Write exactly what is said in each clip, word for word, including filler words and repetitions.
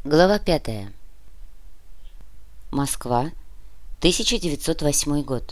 Глава пятая. Москва, тысяча девятьсот восьмой год.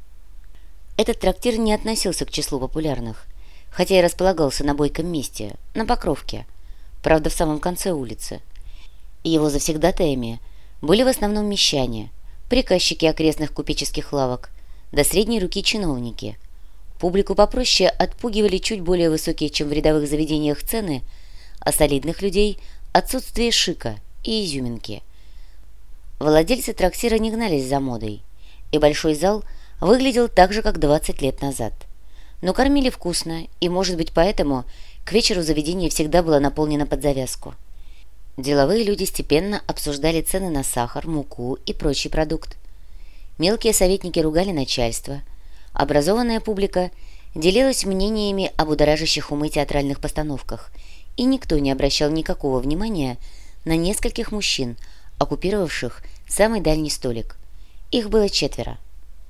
Этот трактир не относился к числу популярных, хотя и располагался на бойком месте, на Покровке, правда, в самом конце улицы. Его завсегдатаями были в основном мещане, приказчики окрестных купеческих лавок, да средней руки чиновники. Публику попроще отпугивали чуть более высокие, чем в рядовых заведениях, цены, а солидных людей – отсутствие шика и изюминки. Владельцы трактира не гнались за модой, и большой зал выглядел так же, как двадцать лет назад. Но кормили вкусно, и, может быть, поэтому к вечеру заведение всегда было наполнено под завязку. Деловые люди степенно обсуждали цены на сахар, муку и прочий продукт. Мелкие советники ругали начальство. Образованная публика делилась мнениями об будоражащих умы театральных постановках, и никто не обращал никакого внимания на нескольких мужчин, оккупировавших самый дальний столик. Их было четверо.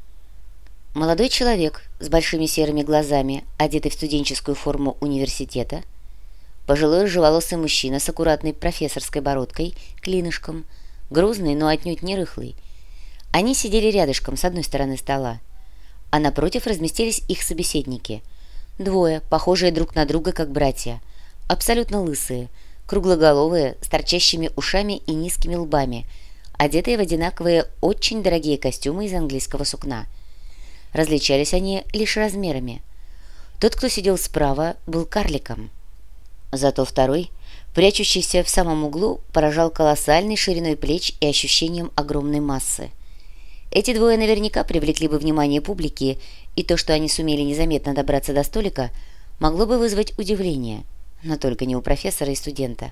Молодой человек с большими серыми глазами, одетый в студенческую форму университета, пожилой рыжеволосый мужчина с аккуратной профессорской бородкой, клинышком, грузный, но отнюдь не рыхлый. Они сидели рядышком с одной стороны стола, а напротив разместились их собеседники. Двое, похожие друг на друга как братья, абсолютно лысые, круглоголовые, с торчащими ушами и низкими лбами, одетые в одинаковые очень дорогие костюмы из английского сукна. Различались они лишь размерами. Тот, кто сидел справа, был карликом. Зато второй, прячущийся в самом углу, поражал колоссальной шириной плеч и ощущением огромной массы. Эти двое наверняка привлекли бы внимание публики, и то, что они сумели незаметно добраться до столика, могло бы вызвать удивление, но только не у профессора и студента.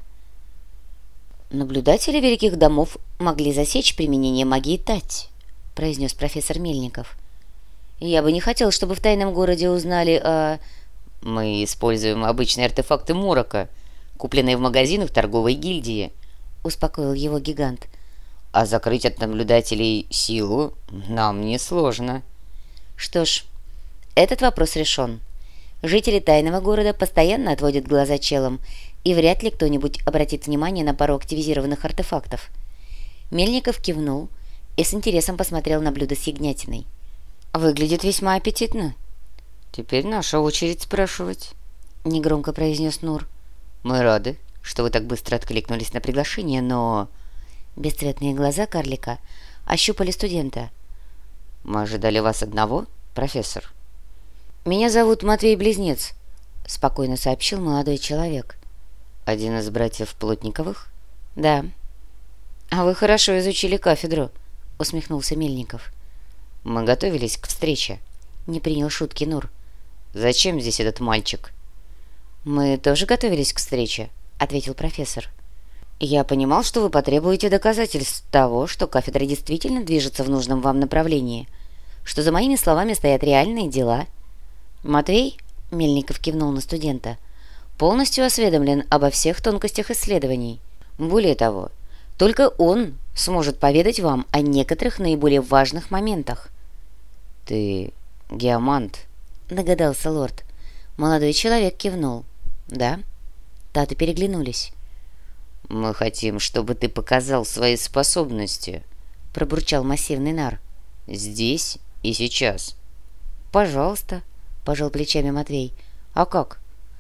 «Наблюдатели великих домов могли засечь применение магии Тать», — произнес профессор Мельников. «Я бы не хотел, чтобы в тайном городе узнали о...» «Мы используем обычные артефакты Морока, купленные в магазинах торговой гильдии», — успокоил его гигант. «А закрыть от наблюдателей силу нам несложно». «Что ж, этот вопрос решен. Жители тайного города постоянно отводят глаза челам, и вряд ли кто-нибудь обратит внимание на пару активизированных артефактов». Мельников кивнул и с интересом посмотрел на блюдо с ягнятиной. «Выглядит весьма аппетитно». «Теперь наша очередь спрашивать», — негромко произнес Нур. «Мы рады, что вы так быстро откликнулись на приглашение, но...» Бесцветные глаза карлика ощупали студента. «Мы ожидали вас одного, профессор?» «Меня зовут Матвей-близнец», — спокойно сообщил молодой человек. «Один из братьев Плотниковых?» «Да». «А вы хорошо изучили кафедру», — усмехнулся Мельников. «Мы готовились к встрече», — не принял шутки Нур. «Зачем здесь этот мальчик?» «Мы тоже готовились к встрече», — ответил профессор. «Я понимал, что вы потребуете доказательств того, что кафедра действительно движется в нужном вам направлении, что за моими словами стоят реальные дела». «Матвей», — Мельников кивнул на студента, — «полностью осведомлен обо всех тонкостях исследований. Более того, только он сможет поведать вам о некоторых наиболее важных моментах». «Ты геомант», — догадался лорд. Молодой человек кивнул. «Да». Таты переглянулись. «Мы хотим, чтобы ты показал свои способности», — пробурчал массивный нар. «Здесь и сейчас». «Пожалуйста», — пожал плечами Матвей. «А как?»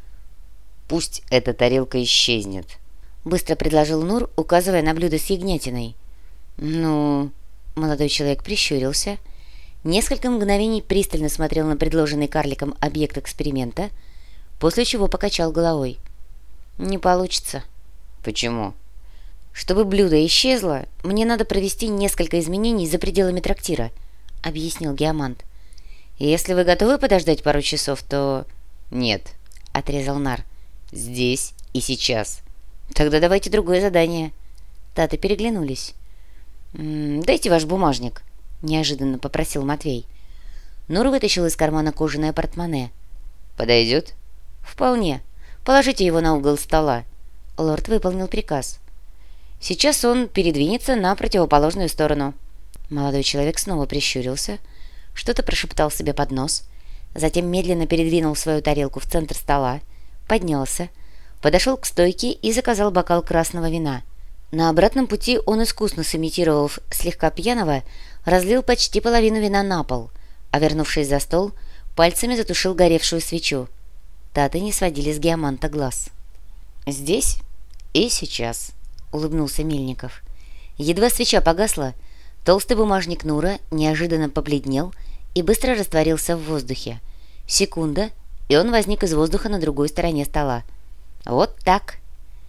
«Пусть эта тарелка исчезнет», — быстро предложил Нур, указывая на блюдо с ягнятиной. «Ну...» — молодой человек прищурился, несколько мгновений пристально смотрел на предложенный карликом объект эксперимента, после чего покачал головой. «Не получится». «Почему?» «Чтобы блюдо исчезло, мне надо провести несколько изменений за пределами трактира», — объяснил геомант. «Если вы готовы подождать пару часов, то...» «Нет», — отрезал нар. «Здесь и сейчас». «Тогда давайте другое задание». Таты переглянулись. «М-м, «Дайте ваш бумажник», — неожиданно попросил Матвей. Нур вытащил из кармана кожаное портмоне. «Подойдет?» «Вполне. Положите его на угол стола». Лорд выполнил приказ. «Сейчас он передвинется на противоположную сторону». Молодой человек снова прищурился, что-то прошептал себе под нос, затем медленно передвинул свою тарелку в центр стола, поднялся, подошел к стойке и заказал бокал красного вина. На обратном пути он, искусно сымитировав слегка пьяного, разлил почти половину вина на пол, а, вернувшись за стол, пальцами затушил горевшую свечу. Таты не сводили с Геоманта глаз. «Здесь и сейчас», — улыбнулся Мельников. Едва свеча погасла, толстый бумажник Нура неожиданно побледнел и быстро растворился в воздухе. Секунда, и он возник из воздуха на другой стороне стола. «Вот так».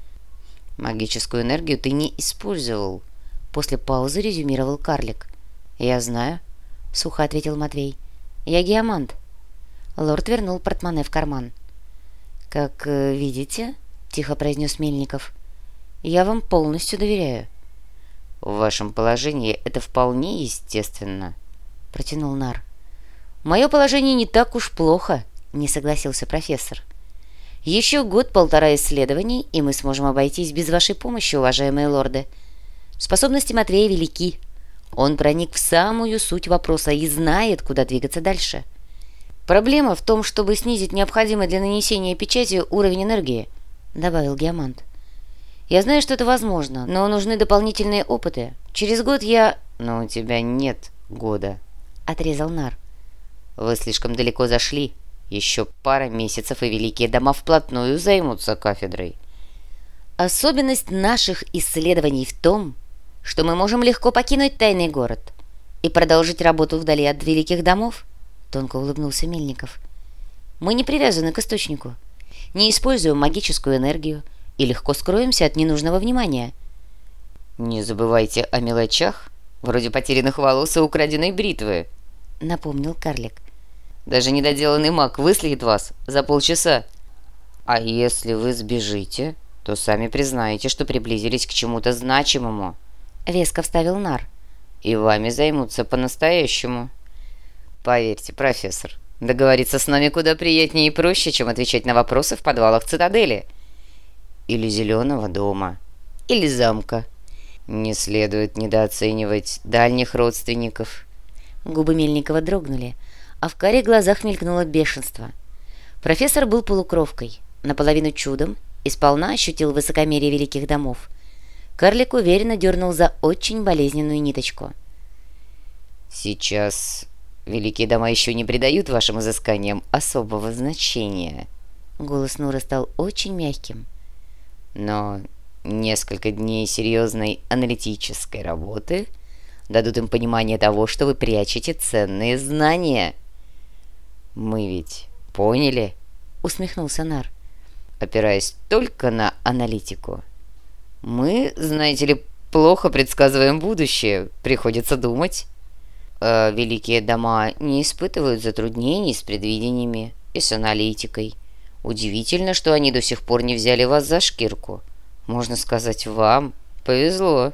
«Магическую энергию ты не использовал», — после паузы резюмировал карлик. «Я знаю», — сухо ответил Матвей. «Я геомант». Лорд вернул портмоне в карман. «Как э, видите», — тихо произнес Мельников, — «я вам полностью доверяю». «В вашем положении это вполне естественно», — протянул Нар. «Мое положение не так уж плохо», — не согласился профессор. «Еще год-полтора исследований, и мы сможем обойтись без вашей помощи, уважаемые лорды. Способности Матвея велики. Он проник в самую суть вопроса и знает, куда двигаться дальше. Проблема в том, чтобы снизить необходимый для нанесения печати уровень энергии», — добавил Геомант. «Я знаю, что это возможно, но нужны дополнительные опыты. Через год я...» «Но у тебя нет года», — отрезал Нар. «Вы слишком далеко зашли. Еще пара месяцев, и великие дома вплотную займутся кафедрой». «Особенность наших исследований в том, что мы можем легко покинуть тайный город и продолжить работу вдали от великих домов», — тонко улыбнулся Мельников. «Мы не привязаны к источнику, не используем магическую энергию и легко скроемся от ненужного внимания». «Не забывайте о мелочах, вроде потерянных волос и украденной бритвы», — напомнил карлик. «Даже недоделанный маг выследит вас за полчаса. А если вы сбежите, то сами признаете, что приблизились к чему-то значимому», — веско вставил Нар. «И вами займутся по-настоящему. Поверьте, профессор, договориться с нами куда приятнее и проще, чем отвечать на вопросы в подвалах цитадели. Или Зеленого дома, или замка. Не следует недооценивать дальних родственников». Губы Мельникова дрогнули, а в карих глазах мелькнуло бешенство. Профессор был полукровкой, наполовину чудом, и сполна ощутил высокомерие великих домов. Карлик уверенно дернул за очень болезненную ниточку. «Сейчас великие дома еще не придают вашим изысканиям особого значения». Голос Нура стал очень мягким. «Но несколько дней серьезной аналитической работы дадут им понимание того, что вы прячете ценные знания». «Мы ведь поняли?» — усмехнулся Нар. «Опираясь только на аналитику. Мы, знаете ли, плохо предсказываем будущее, приходится думать. А великие дома не испытывают затруднений с предвидениями и с аналитикой. Удивительно, что они до сих пор не взяли вас за шкирку. Можно сказать, вам повезло».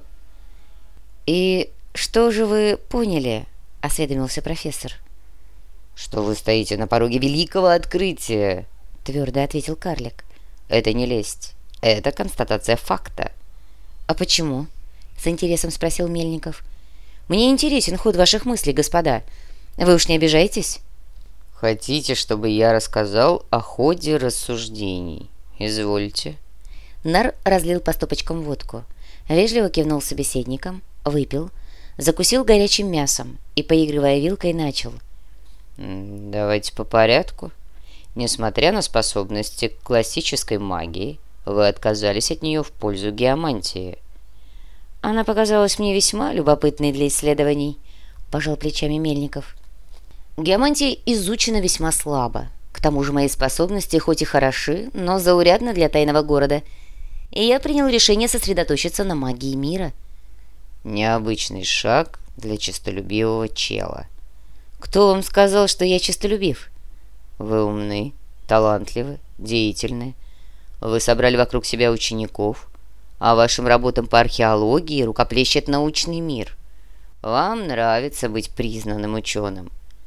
«И что же вы поняли?» — осведомился профессор. «Что вы стоите на пороге великого открытия», — твердо ответил карлик. «Это не лесть, это констатация факта». «А почему?» — с интересом спросил Мельников. «Мне интересен ход ваших мыслей, господа. Вы уж не обижаетесь?» «Хотите, чтобы я рассказал о ходе рассуждений? Извольте». Нар разлил по стопочкам водку, вежливо кивнул собеседникам, выпил, закусил горячим мясом и, поигрывая вилкой, начал. «Давайте по порядку. Несмотря на способности к классической магии, вы отказались от нее в пользу геомантии». «Она показалась мне весьма любопытной для исследований», — пожал плечами Мельников. «Геомантия изучена весьма слабо. К тому же мои способности хоть и хороши, но заурядны для тайного города, и я принял решение сосредоточиться на магии мира». «Необычный шаг для честолюбивого чела». «Кто вам сказал, что я честолюбив?» «Вы умны, талантливы, деятельны. Вы собрали вокруг себя учеников, а вашим работам по археологии рукоплещет научный мир. Вам нравится быть признанным ученым.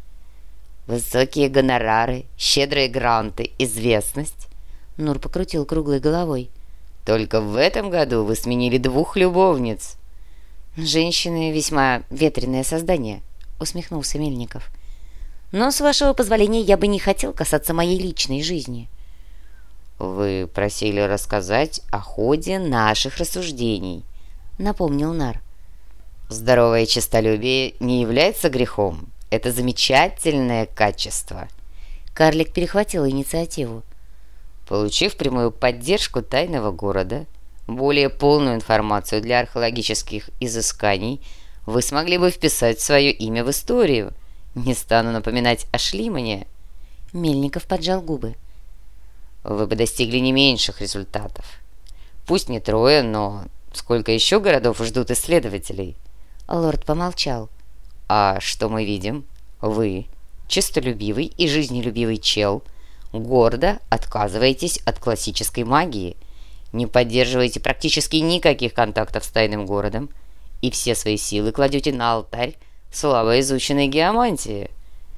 Высокие гонорары, щедрые гранты, известность». Нур покрутил круглой головой. «Только в этом году вы сменили двух любовниц». «Женщины весьма ветреное создание», — усмехнулся Мельников. «Но, с вашего позволения, я бы не хотел касаться моей личной жизни». «Вы просили рассказать о ходе наших рассуждений», напомнил Нар. Здоровое честолюбие не является грехом. Это замечательное качество. Карлик перехватил инициативу. Получив прямую поддержку тайного города, более полную информацию для археологических изысканий, вы смогли бы вписать свое имя в историю. Не стану напоминать о Шлимане. Мельников поджал губы. Вы бы достигли не меньших результатов. Пусть не трое, но сколько еще городов ждут исследователей? Лорд помолчал. А что мы видим? Вы, честолюбивый и жизнелюбивый чел, гордо отказываетесь от классической магии, не поддерживаете практически никаких контактов с тайным городом и все свои силы кладете на алтарь слабо изученной геомантии,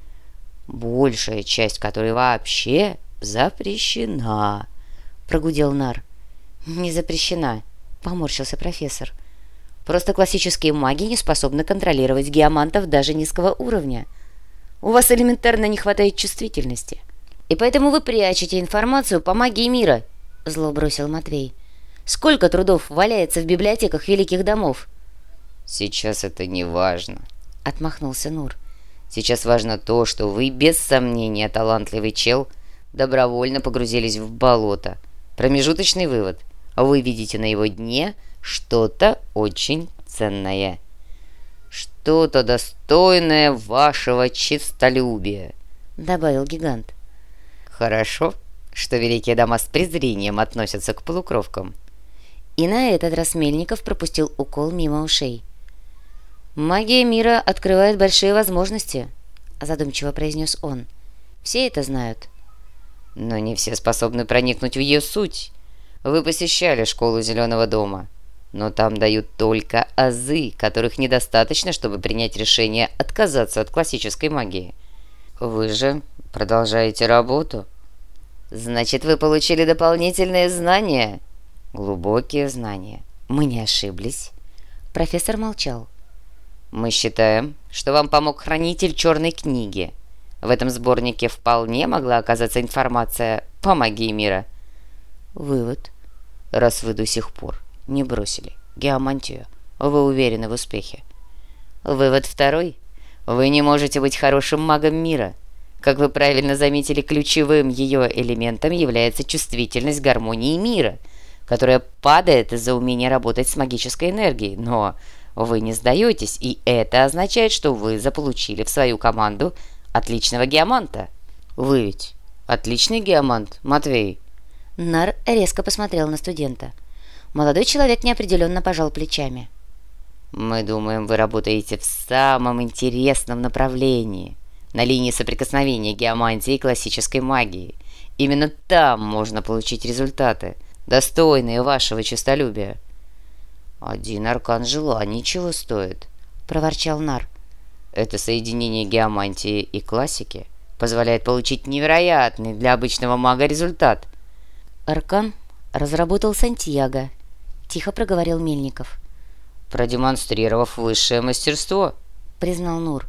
большая часть которой вообще запрещена, прогудел Нар. Не запрещена, поморщился профессор. Просто классические маги не способны контролировать геомантов даже низкого уровня. У вас элементарно не хватает чувствительности. И поэтому вы прячете информацию по магии мира, зло бросил Матвей. Сколько трудов валяется в библиотеках великих домов? Сейчас это не важно, отмахнулся Нур. Сейчас важно то, что вы, без сомнения, талантливый чел, добровольно погрузились в болото. Промежуточный вывод. Вы видите на его дне что-то очень ценное. Что-то достойное вашего честолюбия, добавил гигант. Хорошо, что великие дома с презрением относятся к полукровкам. И на этот раз Мельников пропустил укол мимо ушей. «Магия мира открывает большие возможности», — задумчиво произнес он. «Все это знают». «Но не все способны проникнуть в ее суть. Вы посещали школу Зеленого дома, но там дают только азы, которых недостаточно, чтобы принять решение отказаться от классической магии. Вы же продолжаете работу. Значит, вы получили дополнительные знания, глубокие знания. Мы не ошиблись». Профессор молчал. «Мы считаем, что вам помог хранитель черной книги. В этом сборнике вполне могла оказаться информация по магии мира». Вывод. Раз вы до сих пор не бросили геомантию, вы уверены в успехе. Вывод второй. Вы не можете быть хорошим магом мира. Как вы правильно заметили, ключевым ее элементом является чувствительность гармонии мира, которая падает из-за умения работать с магической энергией. Но вы не сдаетесь, и это означает, что вы заполучили в свою команду отличного геоманта. Вы ведь отличный геомант, Матвей. Нар резко посмотрел на студента. Молодой человек неопределенно пожал плечами. Мы думаем, вы работаете в самом интересном направлении, на линии соприкосновения геомантии и классической магии. Именно там можно получить результаты, достойные вашего честолюбия. «Один аркан желаний чего стоит», — проворчал Нар. «Это соединение геомантии и классики позволяет получить невероятный для обычного мага результат». «Аркан разработал Сантьяго», — тихо проговорил Мельников. «Продемонстрировав высшее мастерство», — признал Нур.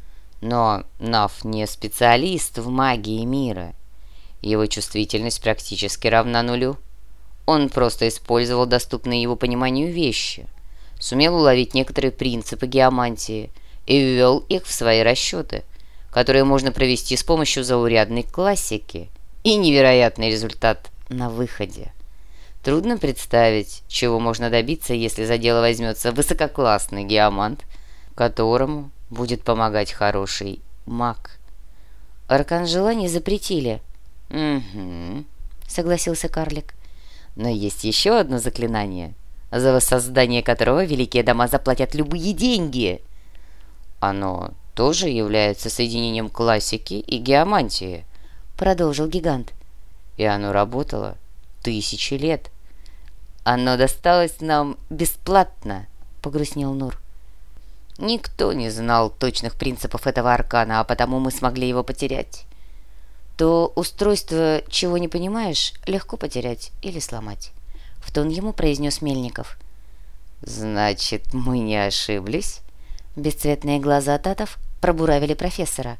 «Но Нав не специалист в магии мира. Его чувствительность практически равна нулю. Он просто использовал доступные его пониманию вещи, сумел уловить некоторые принципы геомантии и ввел их в свои расчеты, которые можно провести с помощью заурядной классики. И невероятный результат на выходе. Трудно представить, чего можно добиться, если за дело возьмется высококлассный геомант, которому будет помогать хороший маг». «Аркан желаний запретили». «Угу», — согласился карлик. «Но есть еще одно заклинание, за воссоздание которого великие дома заплатят любые деньги. Оно тоже является соединением классики и геомантии», — продолжил гигант. «И оно работало тысячи лет. Оно досталось нам бесплатно», — погрустнел Нур. «Никто не знал точных принципов этого аркана, а потому мы смогли его потерять». «То устройство, чего не понимаешь, легко потерять или сломать», — в тон ему произнес Мельников. «Значит, мы не ошиблись?» Бесцветные глаза Татов пробуравили профессора.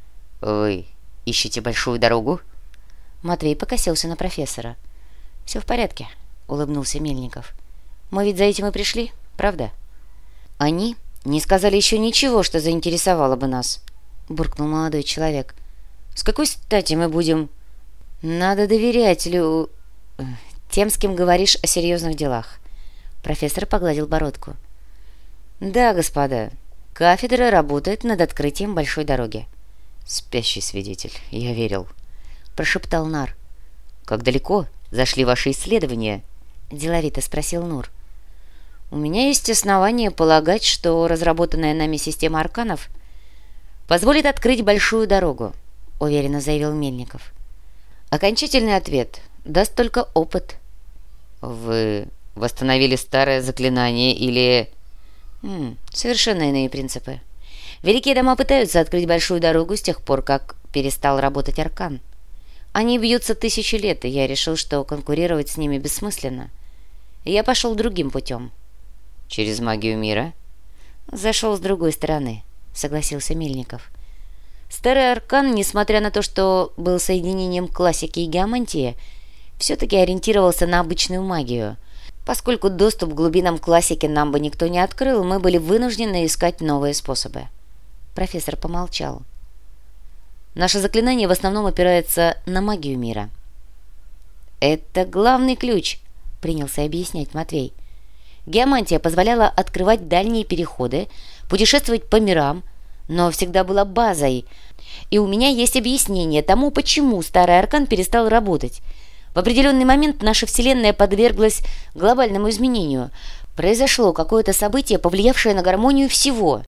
«Вы ищете большую дорогу?» Матвей покосился на профессора. «Все в порядке», — улыбнулся Мельников. «Мы ведь за этим и пришли, правда? Они не сказали еще ничего, что заинтересовало бы нас, буркнул молодой человек. С какой стати мы будем... Надо доверять Лю... тем, с кем говоришь о серьезных делах. Профессор погладил бородку. Да, господа, кафедра работает над открытием большой дороги. Спящий свидетель, я верил, прошептал Нар. Как далеко зашли ваши исследования? Деловито спросил Нур. У меня есть основания полагать, что разработанная нами система арканов позволит открыть большую дорогу, уверенно заявил Мельников. Окончательный ответ даст только опыт. Вы восстановили старое заклинание или... М, совершенно иные принципы. Великие дома пытаются открыть большую дорогу с тех пор, как перестал работать аркан. Они бьются тысячи лет, и я решил, что конкурировать с ними бессмысленно. Я пошел другим путем. Через магию мира? Зашел с другой стороны, согласился Мельников. Старый аркан, несмотря на то, что был соединением классики и геомантии, все-таки ориентировался на обычную магию. Поскольку доступ к глубинам классики нам бы никто не открыл, мы были вынуждены искать новые способы. Профессор помолчал. Наше заклинание в основном опирается на магию мира. «Это главный ключ», — принялся объяснять Матвей. «Геомантия позволяла открывать дальние переходы, путешествовать по мирам, но всегда была базой. И у меня есть объяснение тому, почему старый аркан перестал работать. В определенный момент наша Вселенная подверглась глобальному изменению. Произошло какое-то событие, повлиявшее на гармонию всего».